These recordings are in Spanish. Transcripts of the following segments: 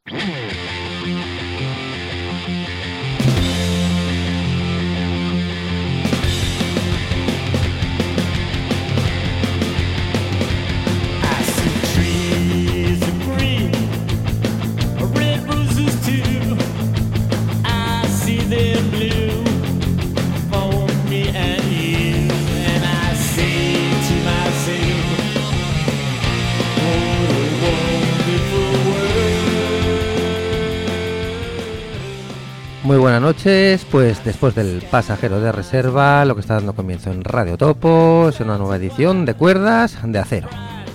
Muy buenas noches, pues después del pasajero de reserva, lo que está dando comienzo en Radio Topo es una nueva edición de Cuerdas de Acero.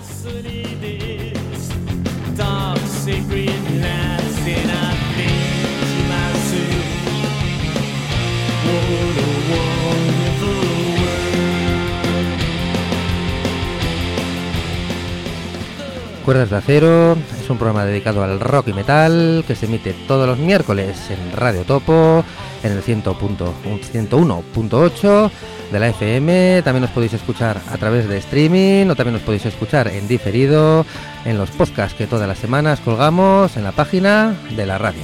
Cuerdas de Acero es un programa dedicado al rock y metal que se emite todos los miércoles en Radio Topo, en el 101.8 de la FM. También nos podéis escuchar a través de streaming o también nos podéis escuchar en diferido en los podcasts que todas las semanas colgamos en la página de la radio.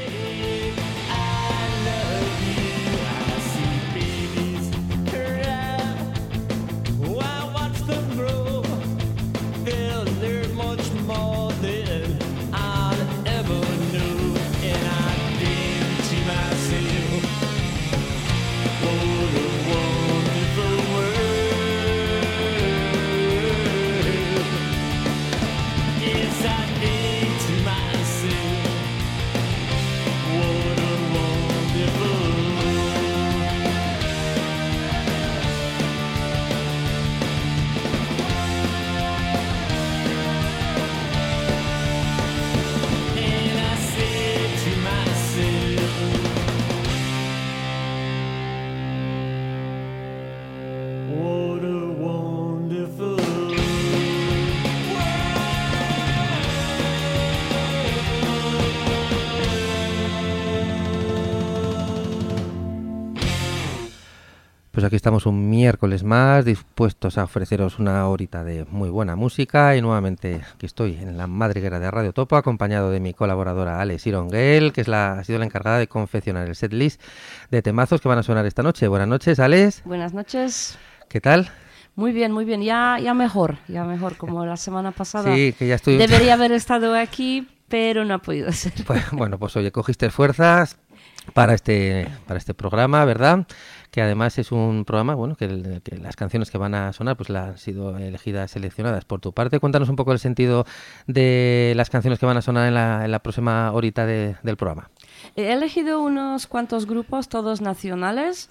Pues aquí estamos un miércoles más, dispuestos a ofreceros una horita de muy buena música y nuevamente aquí estoy en la madriguera de Radio Topo acompañado de mi colaboradora Alex Ironguel, que ha sido la encargada de confeccionar el setlist de temazos que van a sonar esta noche. Buenas noches, Alex. Buenas noches. ¿Qué tal? Muy bien, ya mejor, como la semana pasada. Sí, que ya estoy... Debería haber estado aquí, pero no ha podido ser. Pues oye, cogiste fuerzas para este programa, ¿verdad? Que además es un programa, bueno, que las canciones que van a sonar pues han sido elegidas, seleccionadas por tu parte. Cuéntanos un poco el sentido de las canciones que van a sonar en la próxima horita del programa. He elegido unos cuantos grupos, todos nacionales,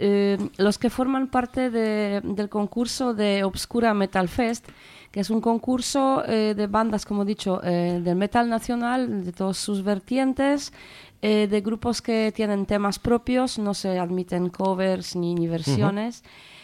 los que forman parte del concurso de Obscura Metal Fest, que es un concurso de bandas, como he dicho, del metal nacional, de todas sus vertientes, de grupos que tienen temas propios, no se admiten covers ni versiones.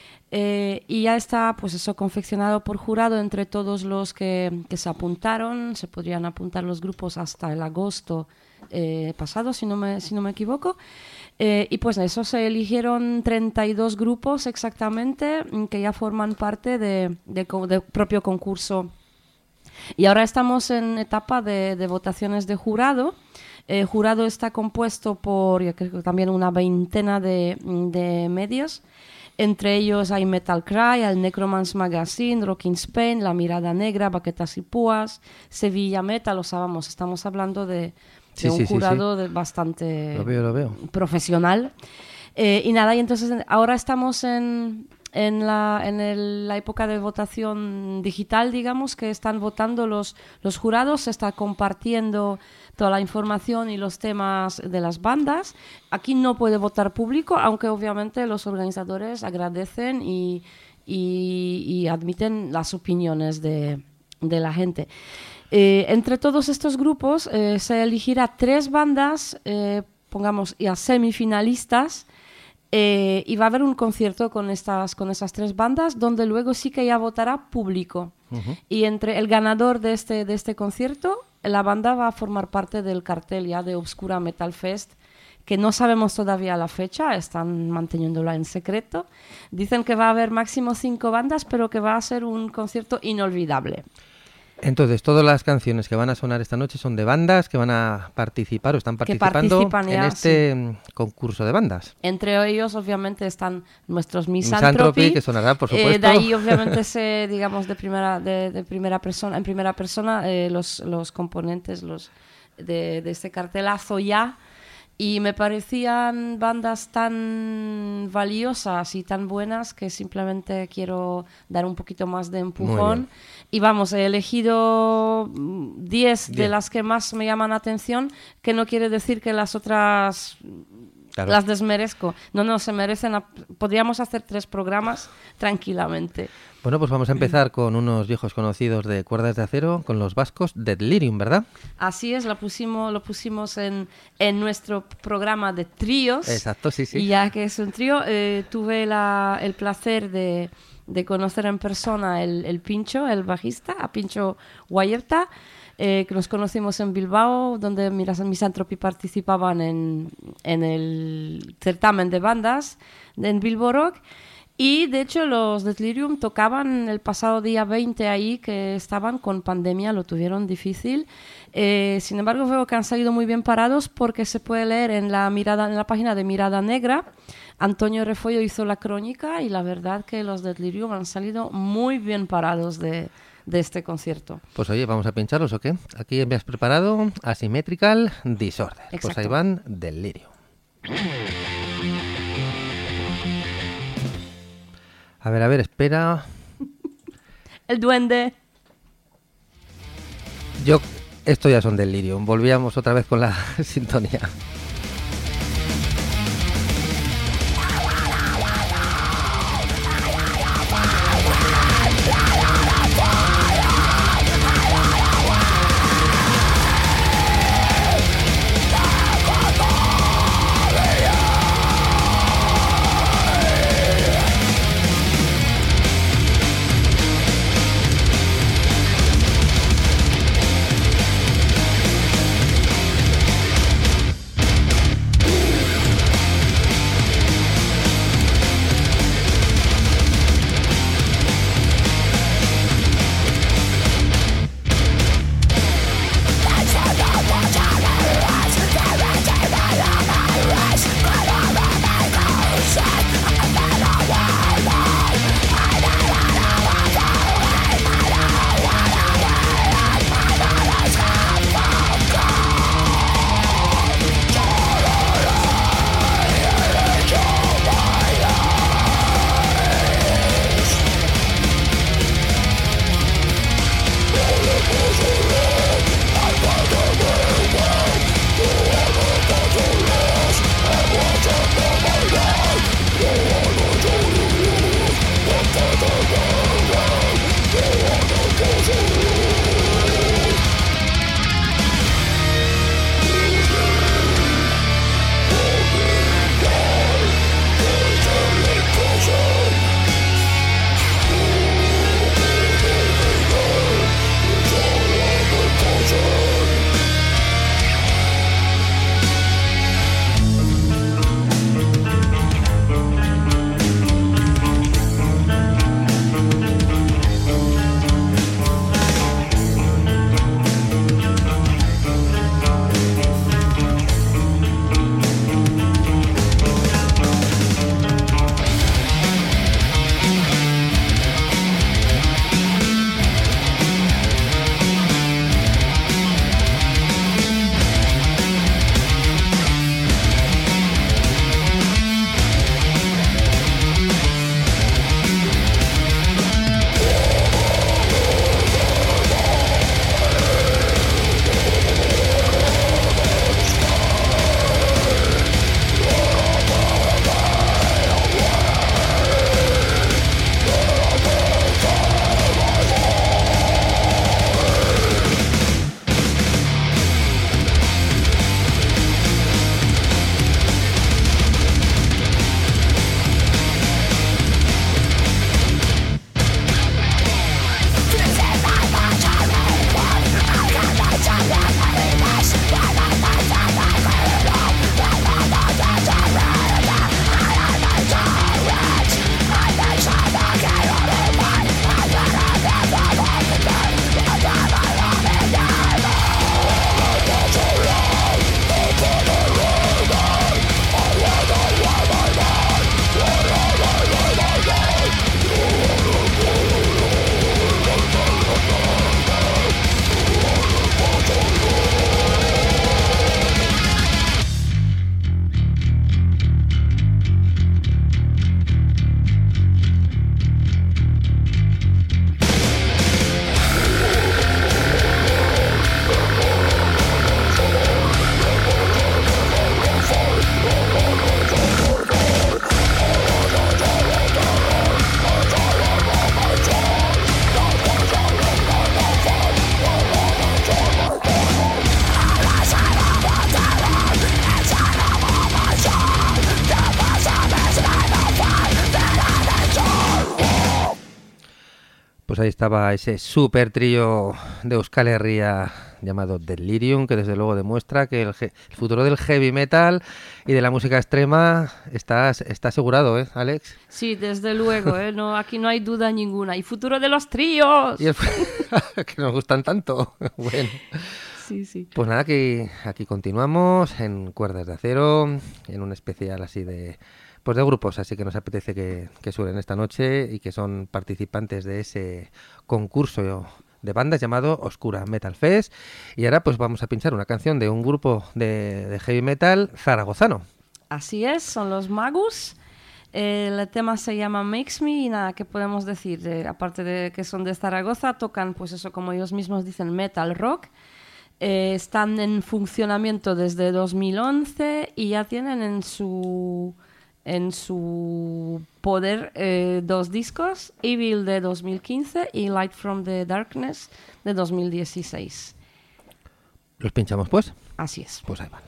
Y ya está, pues eso, confeccionado por jurado entre todos los que se apuntaron. Se podrían apuntar los grupos hasta el agosto pasado, si no me equivoco. Y pues eso, se eligieron 32 grupos exactamente que ya forman parte del propio concurso. Y ahora estamos en etapa de votaciones de jurado. El jurado está compuesto por, yo creo que también una veintena de medios. Entre ellos hay Metal Cry, el Necromance Magazine, Rock in Spain, La Mirada Negra, Baquetas y Púas, Sevilla Metal, estamos hablando de un jurado bastante lo veo. profesional. Y entonces ahora estamos en la época de votación digital, digamos, que están votando los jurados, se está compartiendo toda la información y los temas de las bandas. Aquí no puede votar público, aunque obviamente los organizadores agradecen y admiten las opiniones de la gente. Entre todos estos grupos se elegirá 3 bandas, pongamos ya semifinalistas, y va a haber un concierto con esas 3 bandas, donde luego sí que ya votará público. Uh-huh. Y entre el ganador de este concierto, la banda va a formar parte del cartel ya de Obscura Metal Fest, que no sabemos todavía la fecha, están manteniéndola en secreto. Dicen que va a haber máximo 5 bandas, pero que va a ser un concierto inolvidable. Entonces, todas las canciones que van a sonar esta noche son de bandas que van a participar o están participando en este concurso de bandas. Entre ellos, obviamente, están nuestros Misanthropy, que sonará, por supuesto. De ahí, obviamente, digamos, en primera persona, los componentes de este cartelazo ya. Y me parecían bandas tan valiosas y tan buenas que simplemente quiero dar un poquito más de empujón. Y vamos, he elegido 10 de las que más me llaman la atención, que no quiere decir que las otras las desmerezco. No, se merecen. Podríamos hacer 3 programas tranquilamente. Bueno, pues vamos a empezar con unos viejos conocidos de Cuerdas de Acero, con los vascos, Delirium, ¿verdad? Así es, lo pusimos en nuestro programa de tríos. Exacto, sí. Y ya que es un trío, tuve el placer de conocer en persona el Pincho, el bajista, a Pincho Guayerta, que nos conocimos en Bilbao, donde Misanthropy participaban en el certamen de bandas en Bilbo Rock. Y de hecho los Delirium tocaban el pasado día 20 ahí, que estaban con pandemia, lo tuvieron difícil. Sin embargo, veo que han salido muy bien parados, porque se puede leer en la página de Mirada Negra. Antonio Refollo hizo la crónica y la verdad que los Delirium han salido muy bien parados de este concierto. Pues oye, ¿vamos a pincharlos o qué? Aquí me has preparado Asymmetrical Disorder. Exacto. Pues ahí van Delirium. A ver, espera. El duende. Esto ya son Delirium. Volvíamos otra vez con la sintonía. Pues ahí estaba ese super trío de Euskal Herria llamado Delirium, que desde luego demuestra que el futuro del heavy metal y de la música extrema está asegurado, ¿eh, Alex? Sí, desde luego, ¿eh? No, aquí no hay duda ninguna. ¡Y futuro de los tríos! Y que nos gustan tanto. Bueno. Sí, sí. Pues nada, que aquí continuamos en Cuerdas de Acero, en un especial así de grupos, así que nos apetece que suenen esta noche y que son participantes de ese concurso de bandas llamado Oscura Metal Fest. Y ahora pues vamos a pinchar una canción de un grupo de heavy metal zaragozano. Así es, son los Magus. El tema se llama Makes Me y nada, ¿qué podemos decir? Aparte de que son de Zaragoza, tocan pues eso, como ellos mismos dicen, metal rock. Están en funcionamiento desde 2011 y ya tienen en su poder 2 discos, Evil de 2015 y Light from the Darkness de 2016. ¿Los pinchamos pues? Así es. Pues ahí van.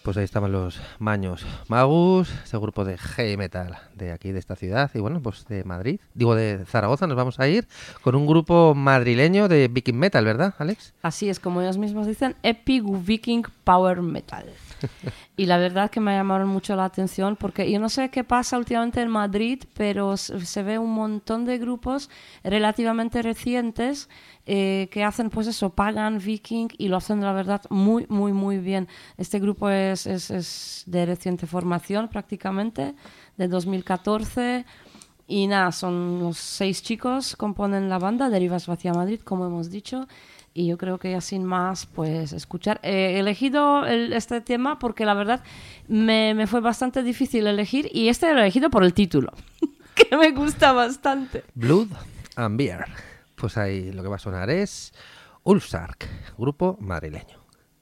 pues ahí estaban los Maños Magus, ese grupo de heavy metal de aquí, de esta ciudad, y bueno, pues de Madrid, digo de Zaragoza, nos vamos a ir con un grupo madrileño de Viking Metal, ¿verdad, Alex? Así es, como ellos mismos dicen, Epic Viking Power Metal. Y la verdad que me llamaron mucho la atención porque yo no sé qué pasa últimamente en Madrid, pero se ve un montón de grupos relativamente recientes que hacen pues eso, pagan Viking y lo hacen la verdad muy, muy, muy bien. Este grupo es de reciente formación prácticamente, de 2014. Y nada, son los 6 chicos, componen la banda, Derivas Hacia Madrid, como hemos dicho. Y yo creo que ya sin más, pues escuchar. He elegido este tema porque la verdad me fue bastante difícil elegir y lo he elegido por el título, que me gusta bastante. Blood and Beer. Pues ahí lo que va a sonar es Ulfsark, grupo madrileño.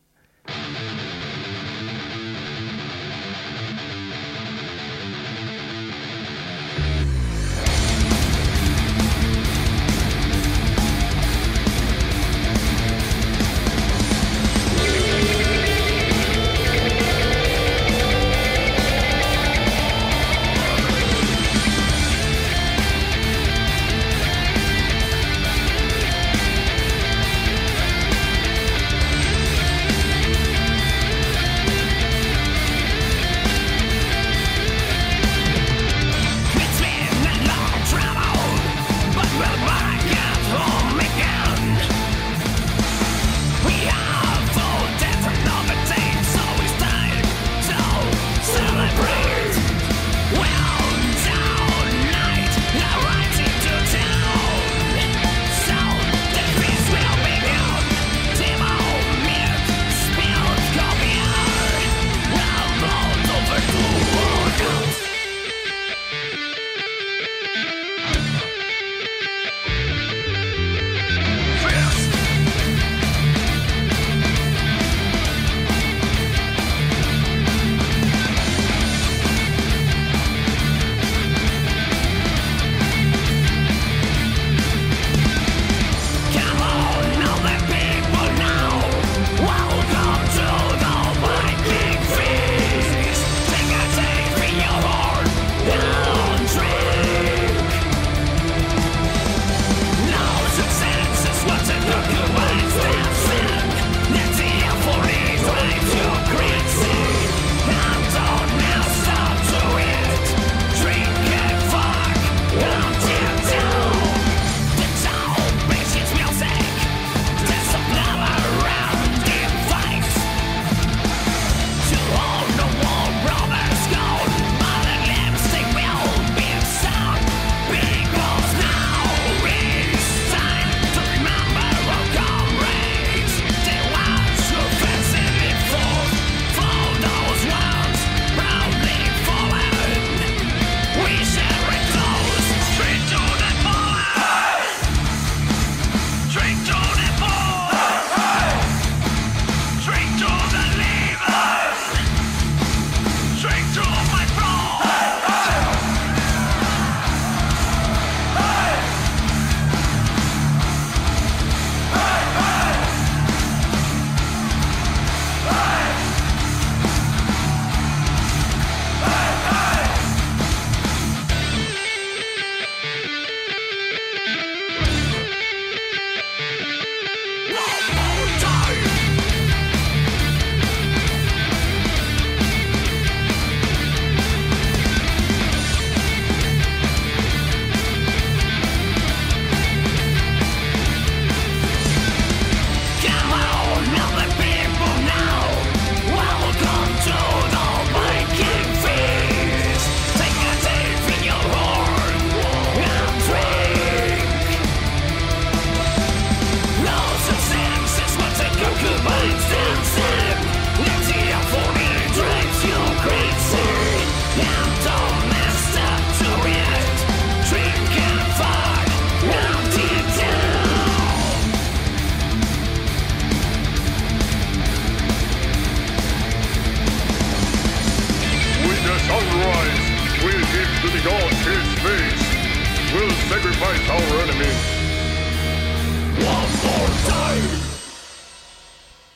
sacrifice our enemy. One more time!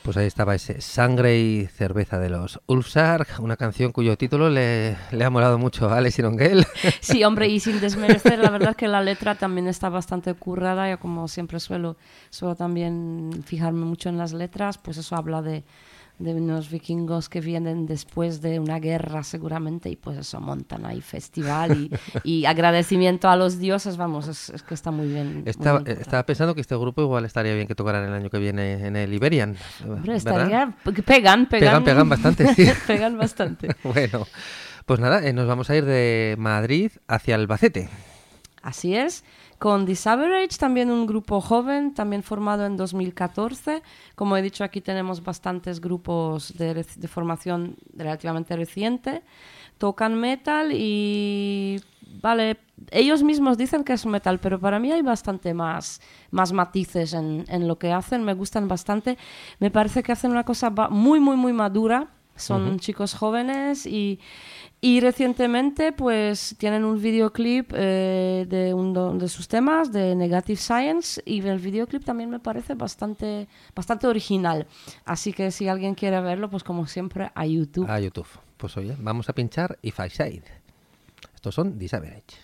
Pues ahí estaba ese Sangre y cerveza de los Ulfsar, una canción cuyo título le ha molado mucho a Alex Ironguel. Sí, hombre, y sin desmerecer, la verdad es que la letra también está bastante currada. Yo como siempre suelo también fijarme mucho en las letras, pues eso habla de unos vikingos que vienen después de una guerra seguramente y pues eso, montan ahí festival y agradecimiento a los dioses, vamos, es que está muy bien. Estaba pensando que este grupo igual estaría bien que tocaran el año que viene en el Iberian. Hombre, estaría, pegan bastante, sí. Pegan bastante. Bueno, pues nada, nos vamos a ir de Madrid hacia Albacete. Así es, con Disaverage, también un grupo joven, también formado en 2014. Como he dicho, aquí tenemos bastantes grupos de formación relativamente reciente. Tocan metal y, vale, ellos mismos dicen que es metal, pero para mí hay bastante más matices en lo que hacen. Me gustan bastante. Me parece que hacen una cosa muy, muy, muy madura. Son chicos jóvenes y recientemente pues tienen un videoclip de uno de sus temas, de Negative Science, y el videoclip también me parece bastante original. Así que si alguien quiere verlo, pues como siempre a YouTube. A YouTube. Pues oye, vamos a pinchar If I Said. Estos son Disaverage.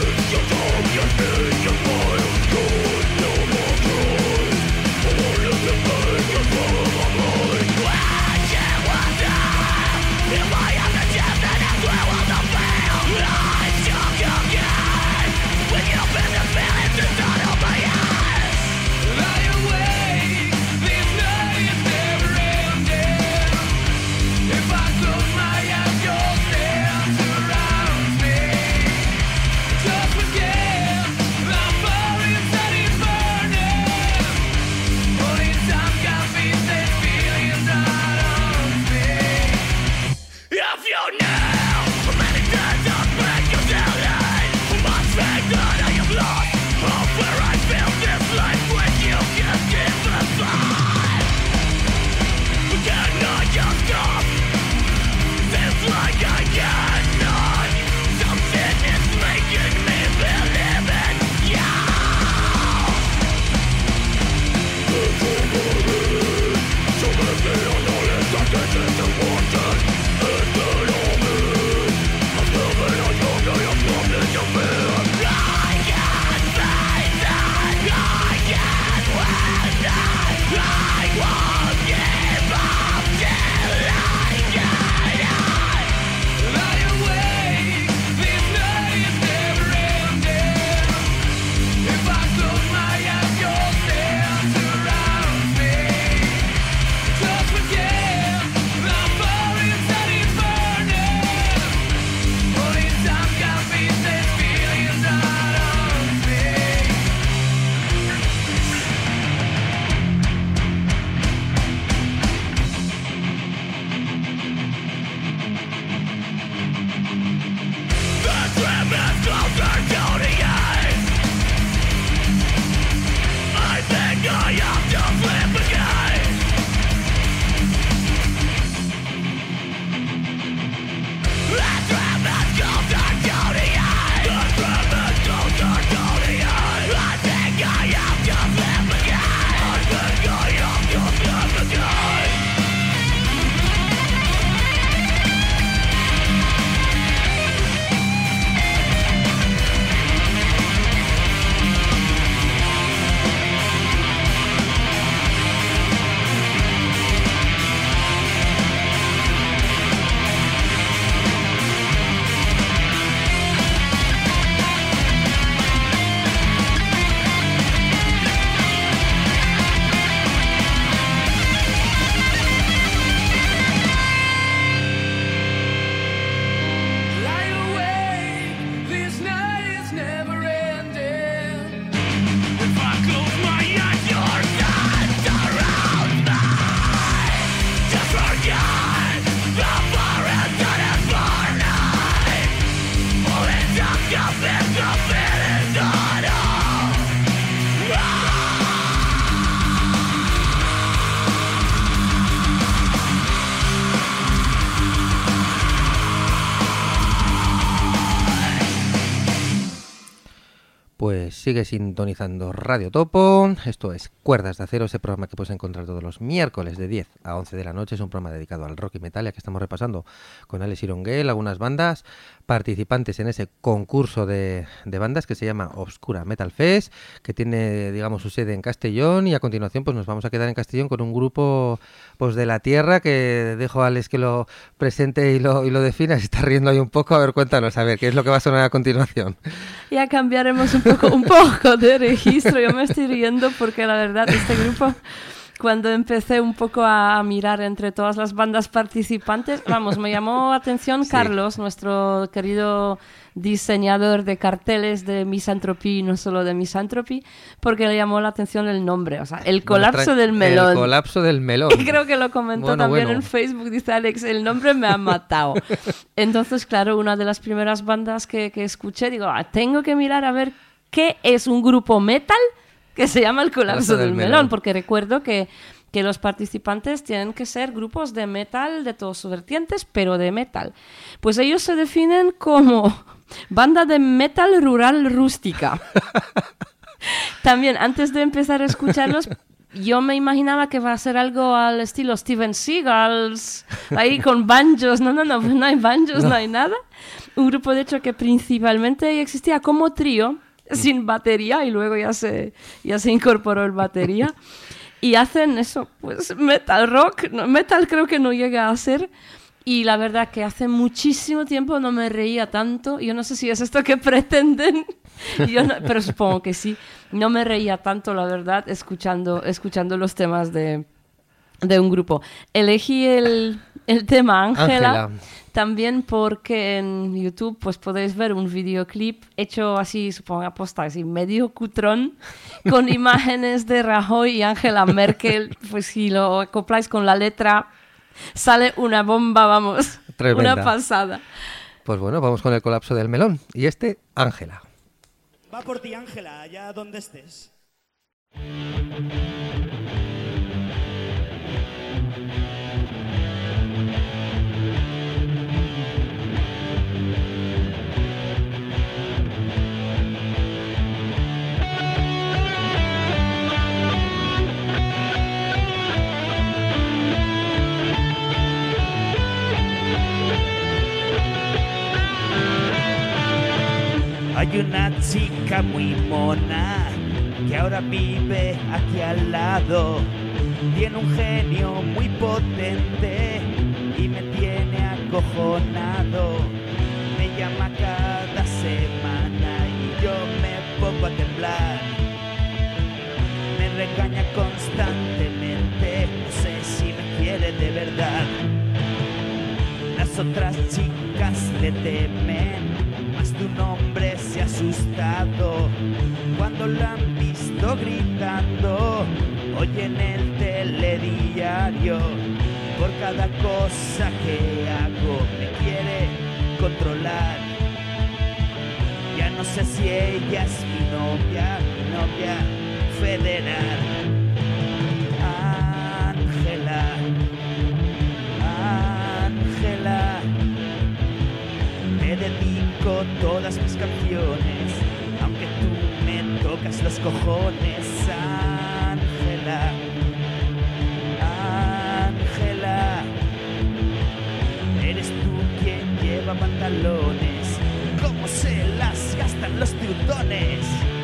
Your Pues sigue sintonizando Radio Topo. Esto es Cuerdas de Acero, ese programa que puedes encontrar todos los miércoles de 10 a 11 de la noche. Es un programa dedicado al rock y metal, ya que estamos repasando con Alex Ironguel algunas bandas participantes en ese concurso de bandas que se llama Obscura Metal Fest, que tiene, digamos, su sede en Castellón. Y a continuación pues nos vamos a quedar en Castellón con un grupo pues de la tierra, que dejo a Alex que lo presente y lo defina. Se está riendo ahí un poco. A ver, cuéntanos, a ver, ¿qué es lo que va a sonar a continuación? Ya cambiaremos un poco de registro. Yo me estoy riendo porque la verdad este grupo, cuando empecé un poco a mirar entre todas las bandas participantes, vamos, me llamó la atención Carlos, nuestro querido diseñador de carteles de Misanthropy y no solo de Misanthropy, porque le llamó la atención el nombre, o sea, el colapso del melón. El colapso del melón. Creo que lo comentó también en Facebook, dice Alex, el nombre me ha matado. Entonces, claro, una de las primeras bandas que escuché, digo, tengo que mirar a ver qué es un grupo metal que se llama el colapso del melón, porque recuerdo que los participantes tienen que ser grupos de metal de todos sus vertientes, pero de metal. Pues ellos se definen como banda de metal rural rústica. También, antes de empezar a escucharlos, yo me imaginaba que va a ser algo al estilo Steven Seagal, ahí con banjos. No hay banjos, no hay nada. Un grupo, de hecho, que principalmente existía como trío, sin batería, y luego ya se incorporó el batería. Y hacen eso, pues metal rock. Metal creo que no llega a ser. Y la verdad que hace muchísimo tiempo no me reía tanto. Yo no sé si es esto que pretenden, pero supongo que sí. No me reía tanto, la verdad, escuchando los temas de un grupo. Elegí el tema Ángela. También porque en YouTube pues podéis ver un videoclip hecho así, supongo aposta, así medio cutrón, con imágenes de Rajoy y Angela Merkel. Pues si lo acopláis con la letra, sale una bomba, vamos, tremenda. Una pasada. Pues bueno, vamos con el colapso del melón. Y Ángela. Va por ti, Ángela, allá donde estés. Hay una chica muy mona que ahora vive aquí al lado. Tiene un genio muy potente y me tiene acojonado. Me llama cada semana y yo me pongo a temblar. Me regaña constantemente, no sé si me quiere de verdad. Las otras chicas le temen, más de un hombre se ha asustado cuando la han visto gritando hoy en el telediario. Por cada cosa que hago me quiere controlar. Ya no sé si ella es mi novia federal. Ángela, Ángela, me dedico todas mis canciones, aunque tú me tocas los cojones. Ángela, Ángela, eres tú quien lleva pantalones, cómo se las gastan los teutones.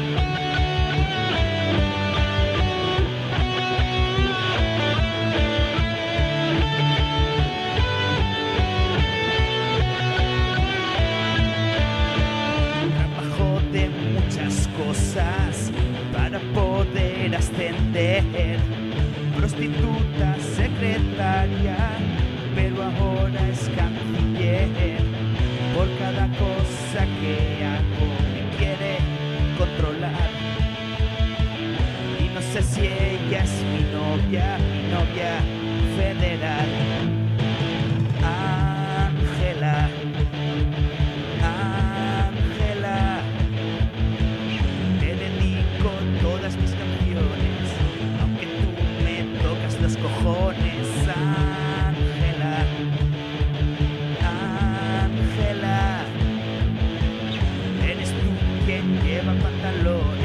Cosas para poder ascender, prostituta, secretaria, pero ahora es canciller. Por cada cosa que hago me quiere controlar y no sé si ella es mi novia federal. Ángela, Ángela, todas mis canciones, aunque tú me tocas los cojones. Ángela, Ángela, eres tú quien lleva pantalones.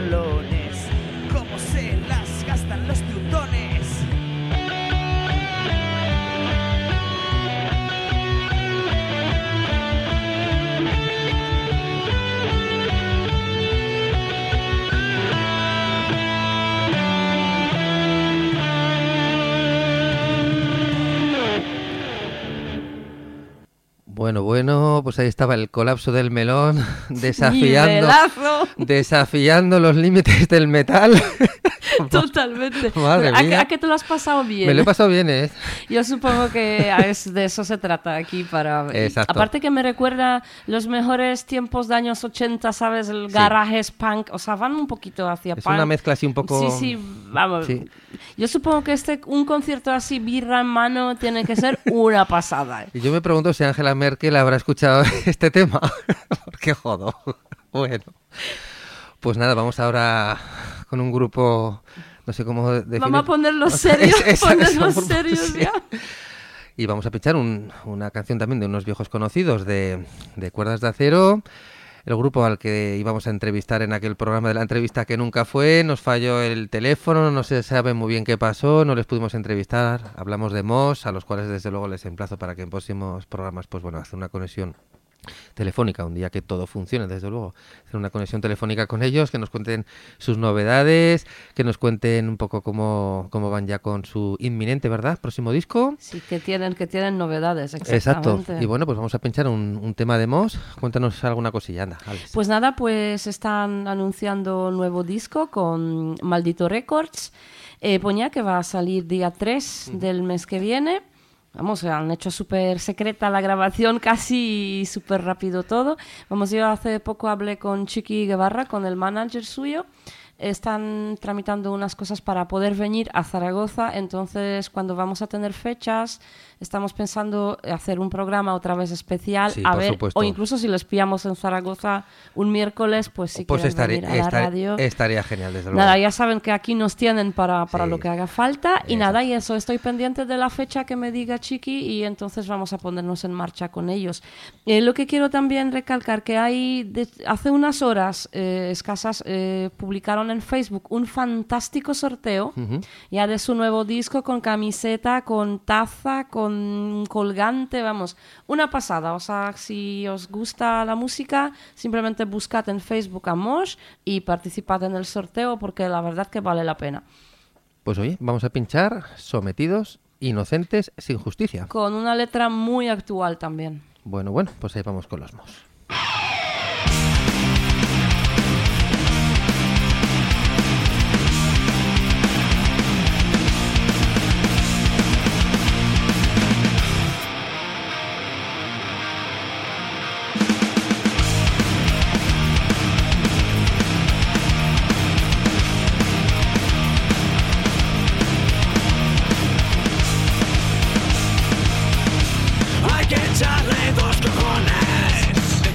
pantalones. Cómo se las gastan los teutones. Bueno, pues ahí estaba el colapso del melón, desafiando los límites del metal. Totalmente. Madre mía. ¿A qué te lo has pasado bien? Me lo he pasado bien, ¿eh? Yo supongo que de eso se trata aquí para... Exacto. Aparte que me recuerda los mejores tiempos de años 80, ¿sabes? El garaje punk, o sea, van un poquito hacia Es punk. una mezcla así un poco... Sí, vamos. Sí. Yo supongo que un concierto así, birra en mano, tiene que ser una pasada. Y yo me pregunto si Angela Merkel habrá escuchado este tema. Porque jodo. Bueno. Pues nada, vamos ahora con un grupo, no sé cómo definir. Vamos a ponerlos serios, sí. ya. Y vamos a pinchar una canción también de unos viejos conocidos de Cuerdas de Acero. El grupo al que íbamos a entrevistar en aquel programa de la entrevista que nunca fue, nos falló el teléfono, no se sabe muy bien qué pasó, no les pudimos entrevistar. Hablamos de Mos, a los cuales desde luego les emplazo para que en próximos programas, pues bueno, hacer una conexión telefónica, un día que todo funcione, desde luego, hacer una conexión telefónica con ellos, que nos cuenten sus novedades, que nos cuenten un poco cómo van ya con su inminente, ¿verdad?, próximo disco. Sí, que tienen novedades, exactamente. Exacto. Y bueno, pues vamos a pinchar un tema de Mos. Cuéntanos alguna cosilla, anda, Alex. Pues nada, pues están anunciando un nuevo disco con Maldito Records, ponía que va a salir día 3 del mes que viene. Vamos, han hecho súper secreta la grabación, casi súper rápido todo. Vamos, yo hace poco hablé con Chiqui Guevara, con el manager suyo. Están tramitando unas cosas para poder venir a Zaragoza, entonces cuando vamos a tener fechas estamos pensando hacer un programa otra vez especial, sí, a ver, supuesto. o incluso si les pillamos en Zaragoza un miércoles, pues si pues quieren venir a la radio. Estaría genial, desde luego. Nada, ya saben que aquí nos tienen para Sí. lo que haga falta, y nada, y eso, estoy pendiente de la fecha que me diga Chiqui y entonces vamos a ponernos en marcha con ellos. Lo que quiero también recalcar, que hace unas horas escasas publicaron en Facebook un fantástico sorteo ya de su nuevo disco, con camiseta, con taza, con colgante, vamos, una pasada. O sea, si os gusta la música, simplemente buscad en Facebook a Mosh y participad en el sorteo, porque la verdad que vale la pena. Pues oye, vamos a pinchar Sometidos, Inocentes, sin justicia. Con una letra muy actual también. Bueno, pues ahí vamos con los Mos. Hay que echarle dos cojones.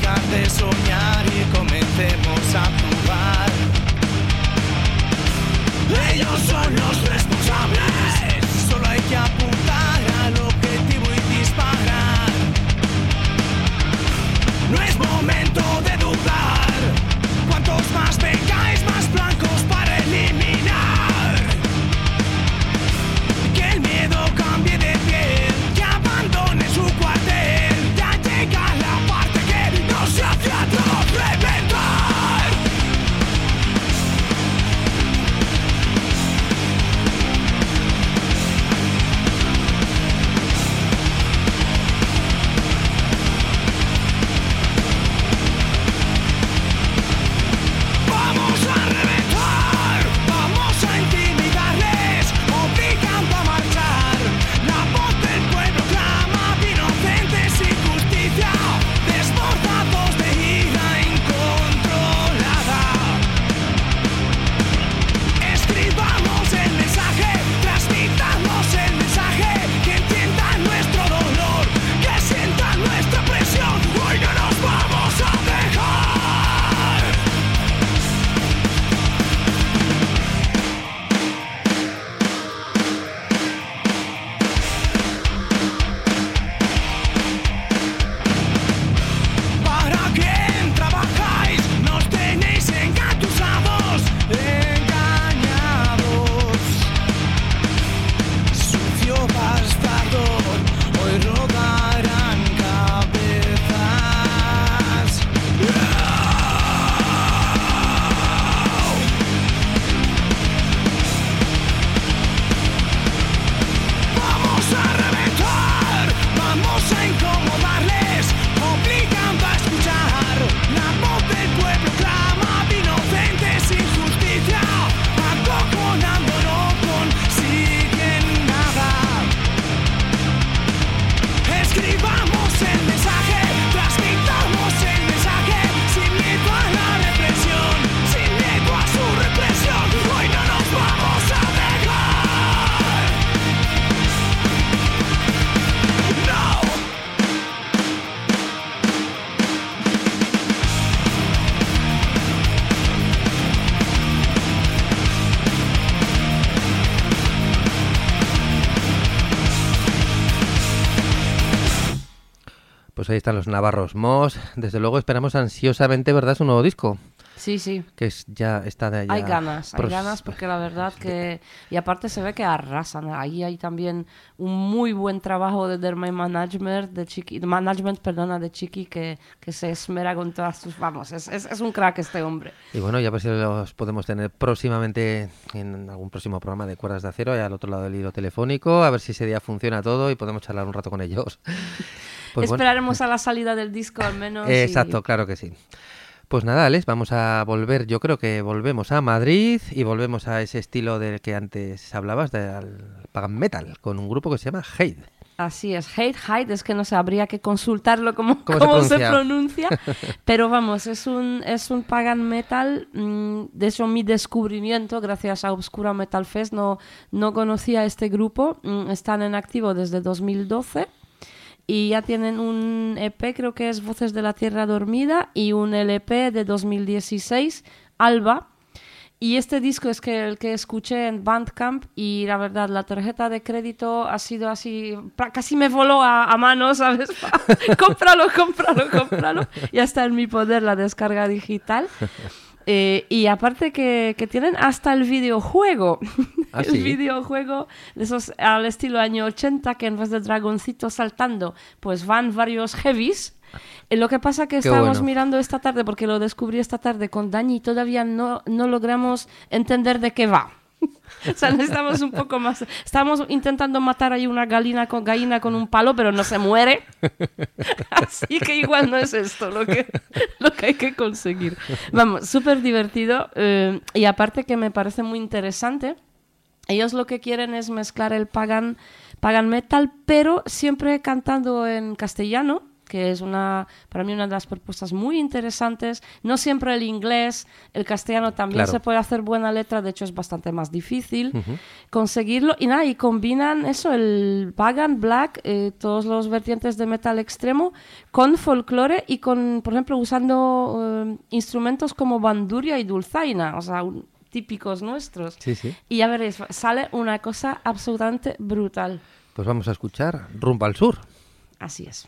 Pues ahí están los navarros Moss. Desde luego esperamos ansiosamente, ¿verdad?, su nuevo disco. Sí, sí. Que ya está de allá. Hay ganas porque la verdad que... Y aparte se ve que arrasan. Ahí hay también un muy buen trabajo de Dermay Management, de Chiqui, de Chiqui, que se esmera con todas sus... Vamos, es un crack este hombre. Y bueno, ya a ver si los podemos tener próximamente en algún próximo programa de Cuerdas de Acero, allá al otro lado del hilo telefónico, a ver si ese día funciona todo y podemos charlar un rato con ellos. Pues esperaremos a la salida del disco al menos. Exacto, claro que sí. Pues nada, Alex, vamos a volver, yo creo que volvemos a Madrid y volvemos a ese estilo del que antes hablabas, del pagan metal, con un grupo que se llama Hate. Así es, Hate, es que no sé, habría que consultarlo cómo se pronuncia, pero vamos, es un pagan metal, de hecho mi descubrimiento gracias a Obscura Metal Fest, no conocía este grupo, están en activo desde 2012. Y ya tienen un EP, creo que es Voces de la Tierra Dormida, y un LP de 2016, Alba. Y este disco es el que escuché en Bandcamp y la verdad, la tarjeta de crédito ha sido así, casi me voló a mano, ¿sabes? Cómpralo. Ya está en mi poder la descarga digital. Y aparte que tienen hasta el videojuego. ¿Ah, el sí? videojuego de esos al estilo año 80, que en vez de dragoncitos saltando, pues van varios heavies. Lo que pasa que estábamos mirando esta tarde, porque lo descubrí esta tarde con Dani y todavía no logramos entender de qué va. O sea, necesitamos un poco más. Estamos intentando matar ahí una gallina con un palo, pero no se muere. Así que igual no es esto lo que hay que conseguir. Vamos, súper divertido. Y aparte que me parece muy interesante. Ellos lo que quieren es mezclar el pagan metal, pero siempre cantando en castellano, que es para mí una de las propuestas muy interesantes. No siempre el inglés, el castellano también se puede hacer buena letra, de hecho es bastante más difícil conseguirlo. Y combinan eso, el pagan, black, todos los vertientes de metal extremo, con folclore y con, por ejemplo, usando instrumentos como banduria y dulzaina, o sea, típicos nuestros. Sí, sí. Y ya veréis, sale una cosa absolutamente brutal. Pues vamos a escuchar Rumbo al Sur. Así es.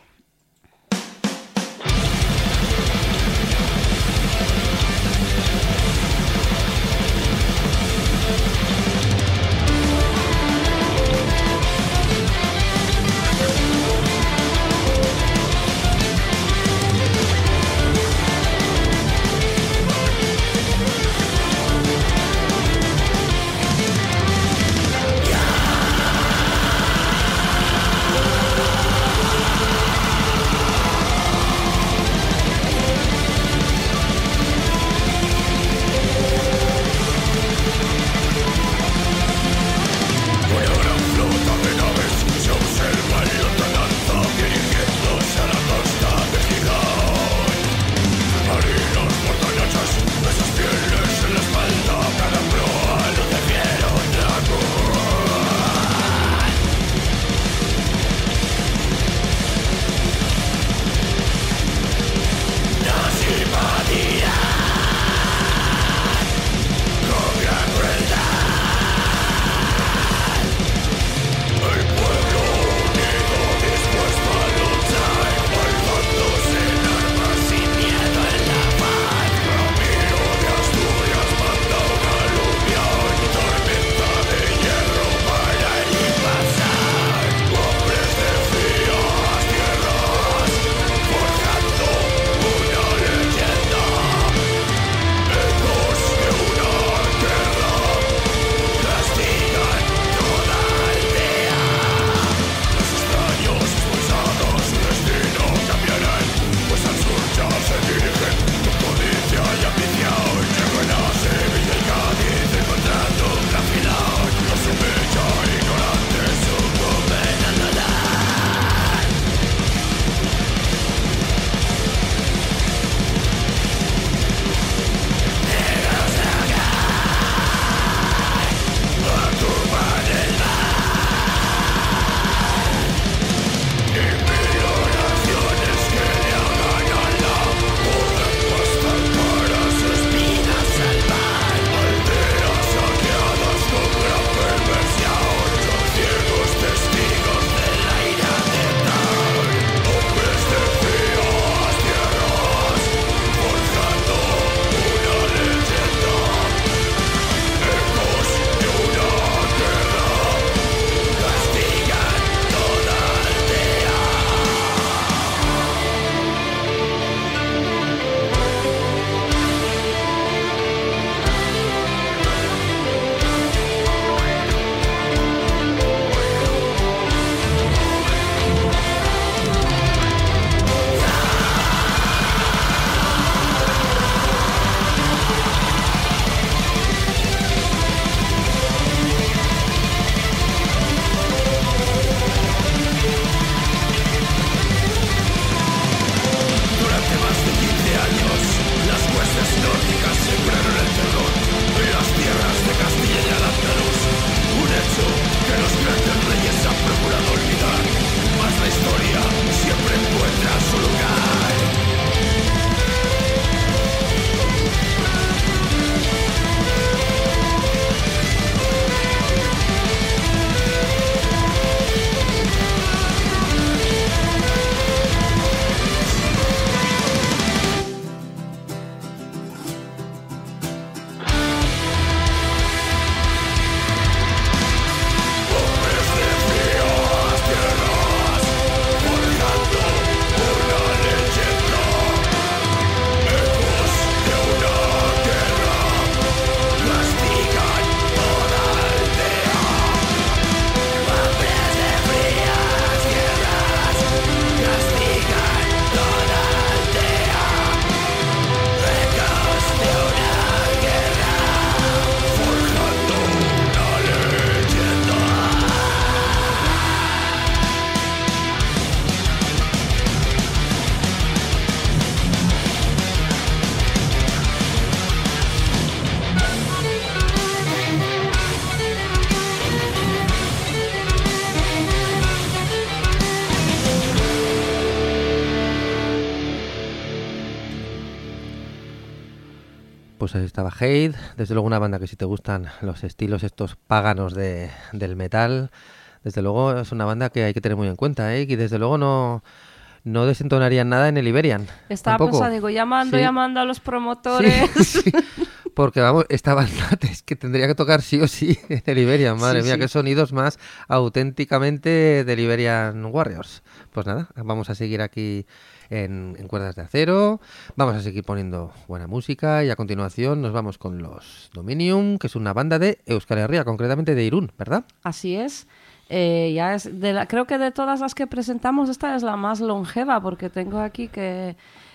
pues ahí estaba Hate, desde luego una banda que si te gustan los estilos estos paganos del metal, desde luego es una banda que hay que tener muy en cuenta, ¿eh? Y desde luego no desentonarían nada en el Iberian. Estaba pensando, digo, llamando a los promotores. Sí, sí. Porque vamos, esta banda es que tendría que tocar sí o sí en el Iberian, madre mía, qué sonidos más auténticamente del Iberian Warriors. Pues nada, vamos a seguir aquí en Cuerdas de Acero, vamos a seguir poniendo buena música y a continuación nos vamos con los Dominium, que es una banda de Euskal Herria, concretamente de Irún, ¿verdad? Así es. Ya es creo que de todas las que presentamos esta es la más longeva, porque tengo aquí que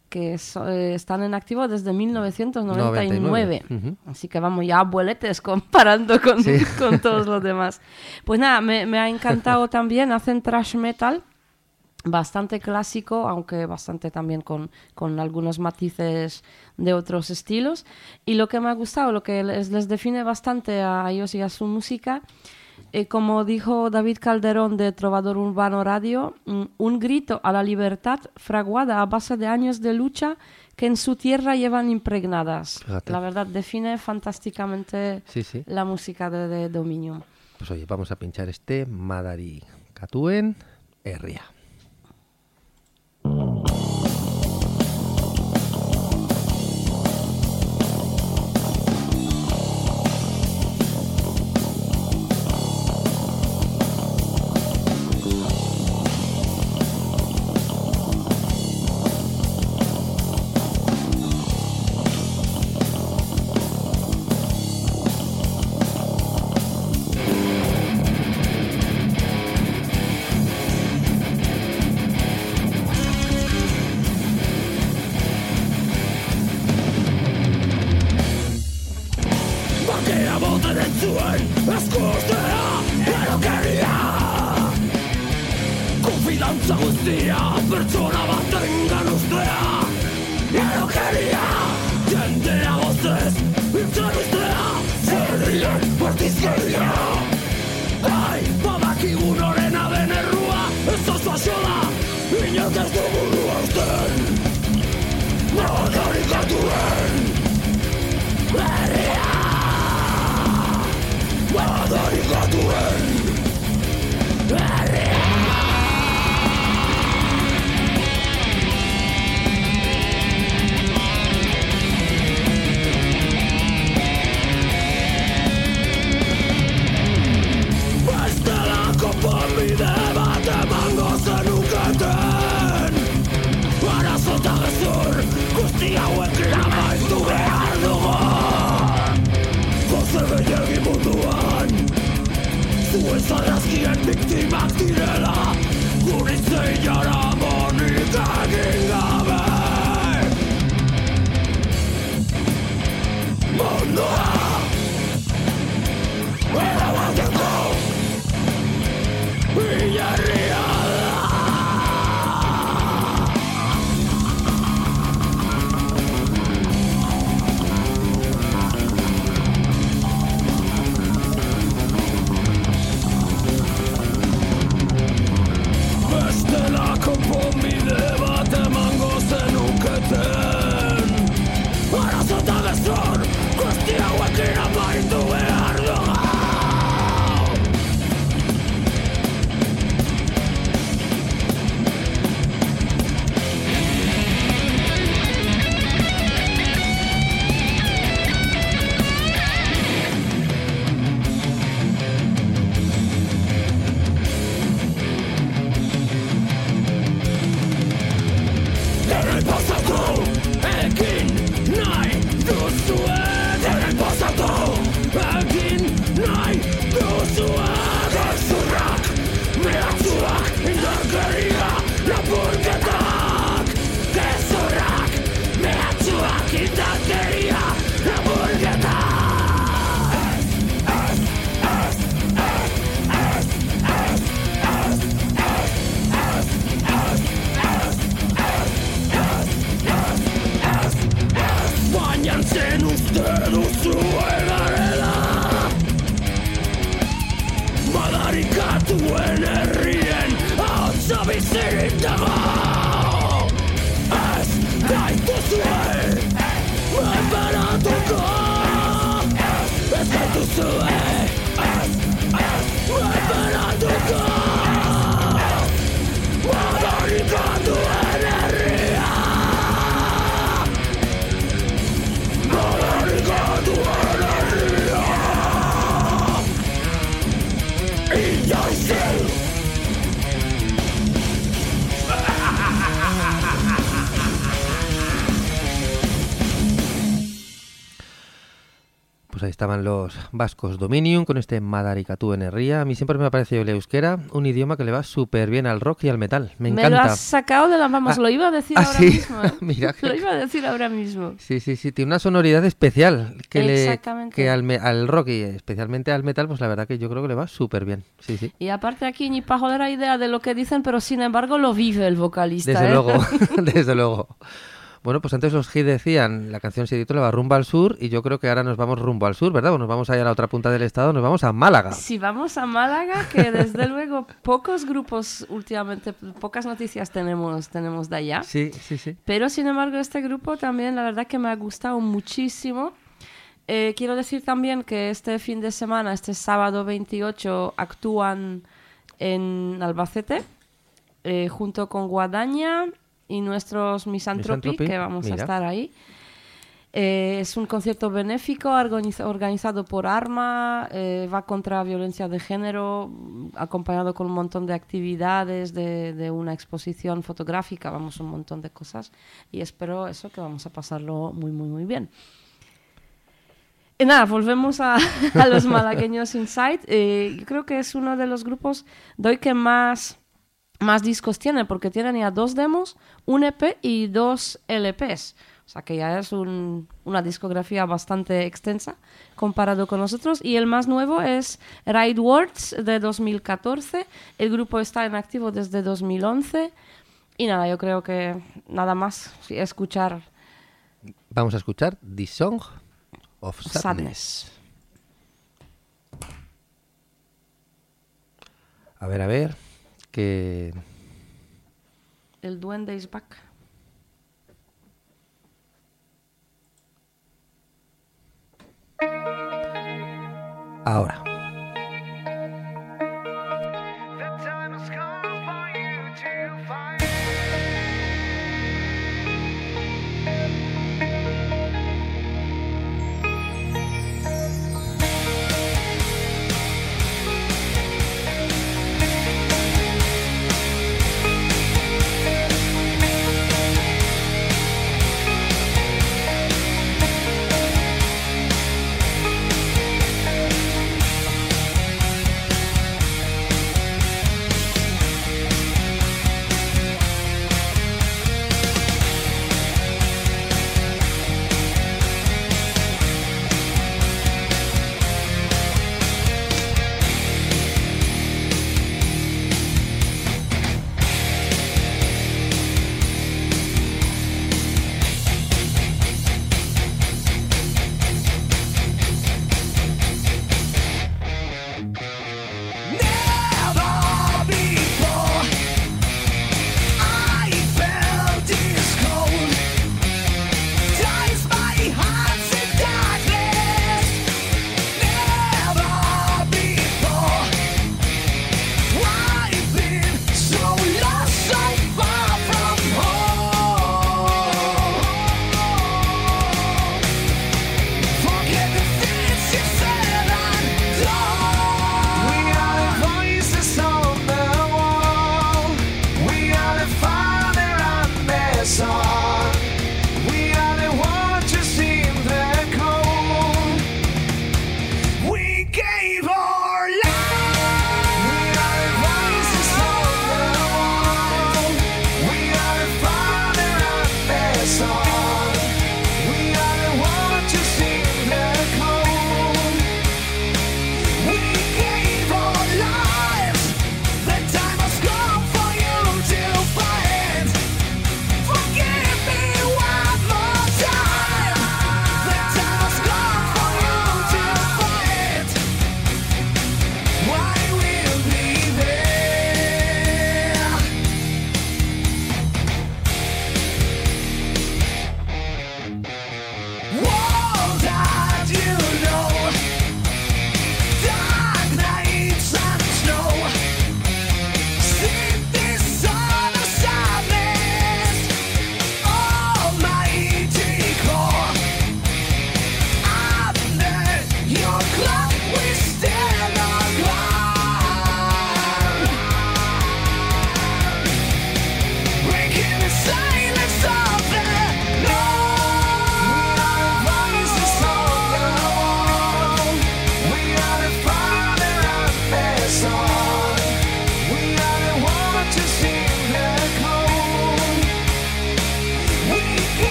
están en activo desde 1999. Uh-huh. Así que vamos ya abueletes comparando con todos los demás. Pues nada, me ha encantado también. Hacen thrash metal bastante clásico, aunque bastante también con algunos matices de otros estilos. Y lo que me ha gustado, lo que les define bastante a ellos y a su música, como dijo David Calderón de Trovador Urbano Radio, un grito a la libertad fraguada a base de años de lucha que en su tierra llevan impregnadas. Fíjate. La verdad, define fantásticamente la música de Dominium. Pues oye, vamos a pinchar Madari Katuen Herria. Es, dai tu suel, me para tu Pues ahí estaban los vascos Dominium con este Madarikatu Enerría. A mí siempre me ha parecido el euskera un idioma que le va súper bien al rock y al metal. Me encanta. Me lo has sacado de las manos, lo iba a decir ahora ¿sí? mismo. Mira Lo iba a decir ahora mismo. Sí, tiene una sonoridad especial Exactamente. que al rock y especialmente al metal, pues la verdad que yo creo que le va súper bien. Sí. Y aparte aquí ni para joder la idea de lo que dicen, pero sin embargo lo vive el vocalista. Desde luego, desde luego. Bueno, pues antes los hits decían, la canción se titula Rumbo al Sur y yo creo que ahora nos vamos rumbo al sur, ¿verdad? Pues nos vamos allá a la otra punta del estado, nos vamos a Málaga. Sí, vamos a Málaga, que desde luego pocos grupos últimamente, pocas noticias tenemos de allá. Sí. Pero sin embargo este grupo también la verdad que me ha gustado muchísimo. Quiero decir también que este fin de semana, este sábado 28, actúan en Albacete junto con Guadaña y nuestros Misanthropy, que vamos a estar ahí. Es un concierto benéfico organizado por Arma, va contra violencia de género, acompañado con un montón de actividades, de una exposición fotográfica, vamos, un montón de cosas. Y espero eso, que vamos a pasarlo muy, muy, muy bien. Y nada, volvemos a los malagueños Inside. Yo creo que es uno de los grupos de hoy que más discos tiene, porque tienen ya 2 demos, un EP y 2 LPs. O sea que ya es una discografía bastante extensa comparado con nosotros. Y el más nuevo es Right Words de 2014. El grupo está en activo desde 2011. Y nada, yo creo que nada más escuchar. Vamos a escuchar The Song of Sadness. A ver. Que el duende is back. Ahora.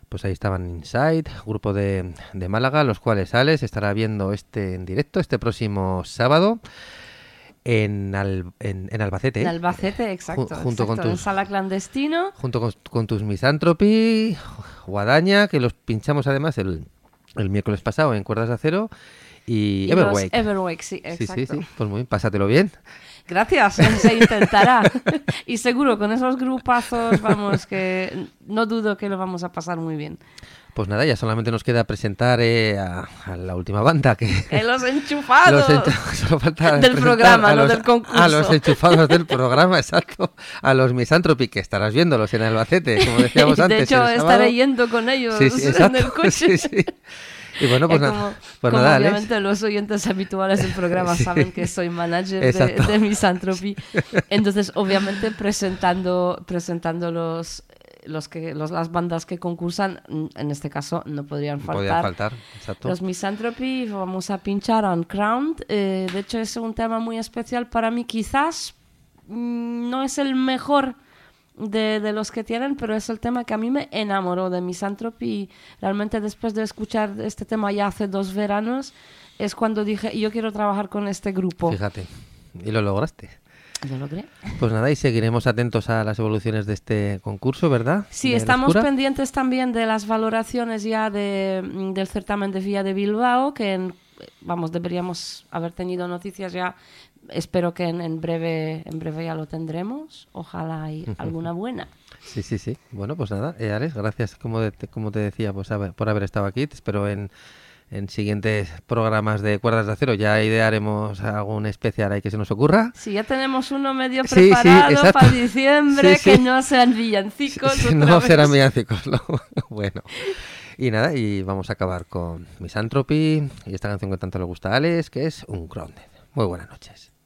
Pues ahí estaban Inside, grupo de Málaga, los cuales Alex estará viendo en directo este próximo sábado en Albacete. En Albacete, exacto. Junto exacto, en Sala Clandestino. Junto con tus Misanthropy, Guadaña, que los pinchamos además el miércoles pasado en Cuerdas de Acero, y Everwake. Everwake, sí, exacto. Sí. Pues muy bien, pásatelo bien. Gracias, se intentará. Y seguro, con esos grupazos, vamos, que no dudo que lo vamos a pasar muy bien. Pues nada, ya solamente nos queda presentar a la última banda que los enchufados solo falta del programa, no del concurso. A los enchufados del programa, exacto. A los Misanthropy, que estarás viéndolos en Albacete, como decíamos antes. De hecho, estaré yendo con ellos en el coche. Sí. Y bueno, pues nada, obviamente Alex, los oyentes habituales del programa saben que soy manager de Misanthropy. Entonces, obviamente, presentando las bandas que concursan, en este caso no podrían faltar. Exacto. Los Misanthropy, vamos a pinchar Uncrowned. De hecho, es un tema muy especial para mí. Quizás no es el mejor de los que tienen, pero es el tema que a mí me enamoró de Misanthropy, y realmente después de escuchar este tema ya hace 2 veranos es cuando dije, yo quiero trabajar con este grupo. Fíjate, y lo lograste. Lo logré. Pues nada, y seguiremos atentos a las evoluciones de este concurso, ¿verdad? Sí, estamos pendientes también de las valoraciones ya del certamen de Villa de Bilbao, que deberíamos haber tenido noticias ya. Espero que en breve ya lo tendremos. Ojalá hay alguna buena. Sí. Bueno, pues nada, Alex, gracias, como te decía, pues por haber estado aquí. Te espero en siguientes programas de Cuerdas de Acero. Ya idearemos algún especial ahí que se nos ocurra. Sí, ya tenemos uno medio preparado para diciembre, que no sean villancicos. No serán villancicos, no. Bueno. Y nada, y vamos a acabar con Misanthropy y esta canción que tanto le gusta a Alex, que es Uncrowned. Muy buenas noches.